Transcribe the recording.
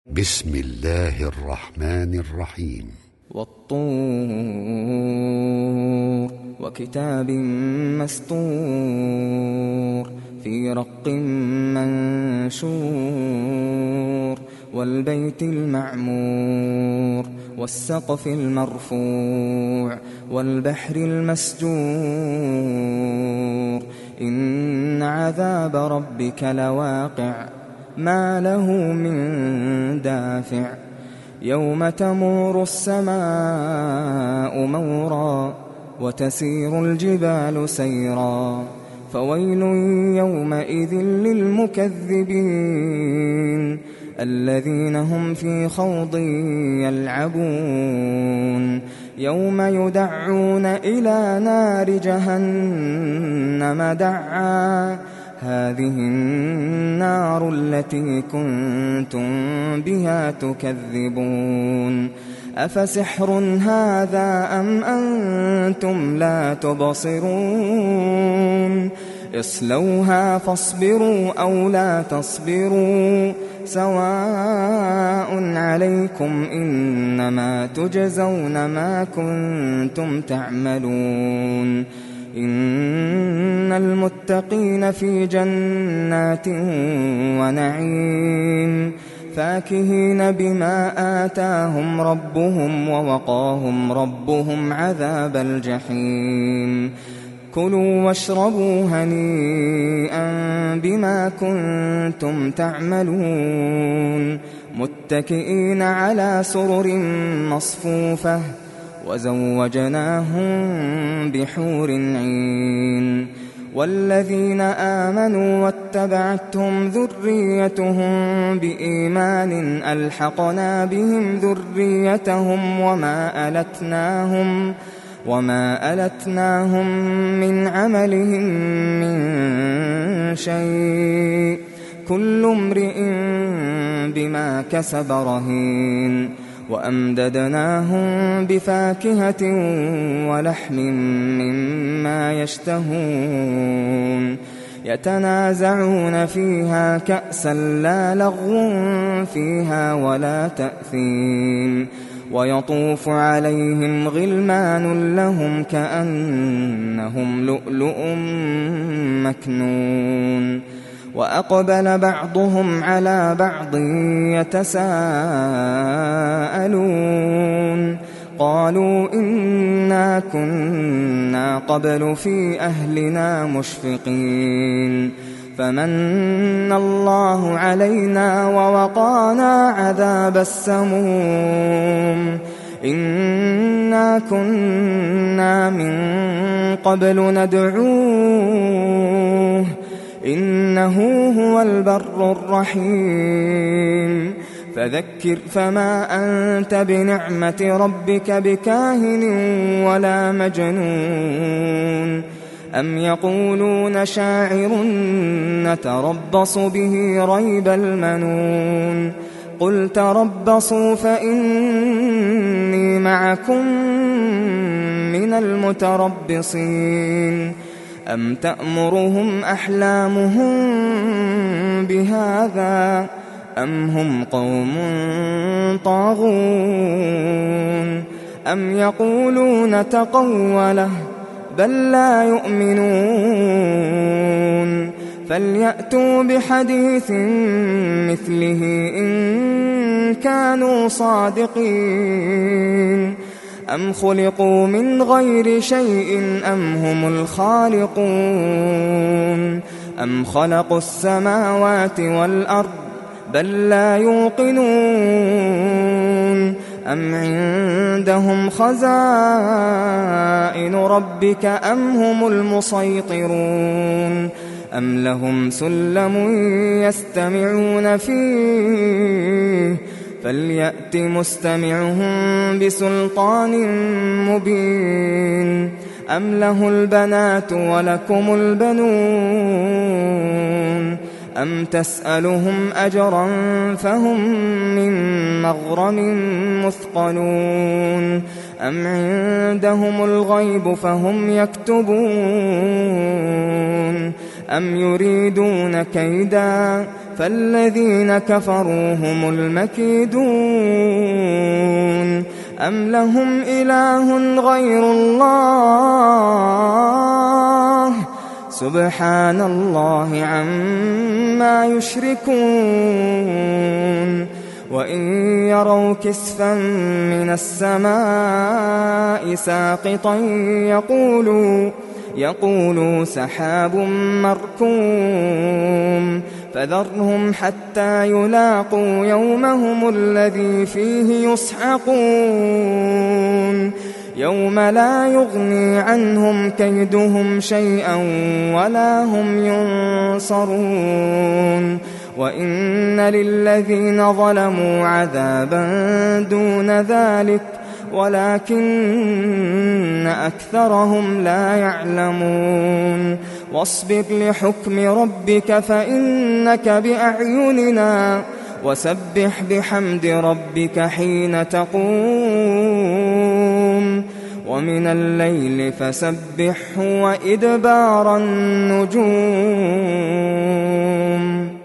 بسم الله الرحمن الرحيم. والطور وكتاب مسطور في رق منشور والبيت المعمور والسقف المرفوع والبحر المسجور إن عذاب ربك لواقع ما له من دافع يوم تمور السماء مورا وتسير الجبال سيرا فويل يومئذ للمكذبين الذين هم في خوض يلعبون يوم يدعون إلى نار جهنم دعا هذه النار التي كنتم بها تكذبون أفسحر هذا أم أنتم لا تبصرون اصلوها فاصبروا أو لا تصبروا سواء عليكم إنما تجزون ما كنتم تعملون إن المتقين في جنات ونعيم فاكهين بما آتاهم ربهم ووقاهم ربهم عذاب الجحيم كلوا واشربوا هنيئا بما كنتم تعملون متكئين على سرر مصفوفة وزوجناهم بحور عين والذين آمنوا واتبعتهم ذريتهم بإيمان ألحقنا بهم ذريتهم وما ألتناهم من عملهم من شيء كل امرئ بما كسب رهين وأمددناهم بفاكهة ولحم مما يشتهون يتنازعون فيها كأسا لا لغو فيها ولا تأثيم ويطوف عليهم غلمان لهم كأنهم لؤلؤ مكنون وأقبل بعضهم على بعض يتساءلون قالوا إنا كنا قبل في أهلنا مشفقين فمن الله علينا ووقانا عذاب السموم إنا كنا من قبل ندعوه إنه هو البر الرحيم فذكر فما أنت بنعمة ربك بكاهن ولا مجنون أم يقولون شاعر نتربص به ريب المنون قل تربصوا فإني معكم من المتربصين أم تأمرهم أحلامهم بهذا أم هم قوم طاغون أم يقولون تقوله بل لا يؤمنون فليأتوا بحديث مثله إن كانوا صادقين أم خلقوا من غير شيء أم هم الخالقون أم خلقوا السماوات والأرض بل لا يوقنون أم عندهم خزائن ربك أم هم المسيطرون أم لهم سلم يستمعون فيه فليأت مستمعهم بسلطان مبين أم له البنات ولكم البنون أم تسألهم أجرا فهم من مغرم مثقلون أم عندهم الغيب فهم يكتبون أم يريدون كيدا فالذين كفروا هم المكيدون أم لهم إله غير الله سبحان الله عما يشركون وإن يروا كسفا من السماء ساقطا يقولوا سحاب مركوم فذرهم حتى يلاقوا يومهم الذي فيه يصعقون يوم لا يغني عنهم كيدهم شيئا ولا هم ينصرون وإن للذين ظلموا عذابا دون ذلك ولكن أكثرهم لا يعلمون واصبر لحكم ربك فإنك بأعيننا وسبح بحمد ربك حين تقوم ومن الليل فسبحه وإدبار النجوم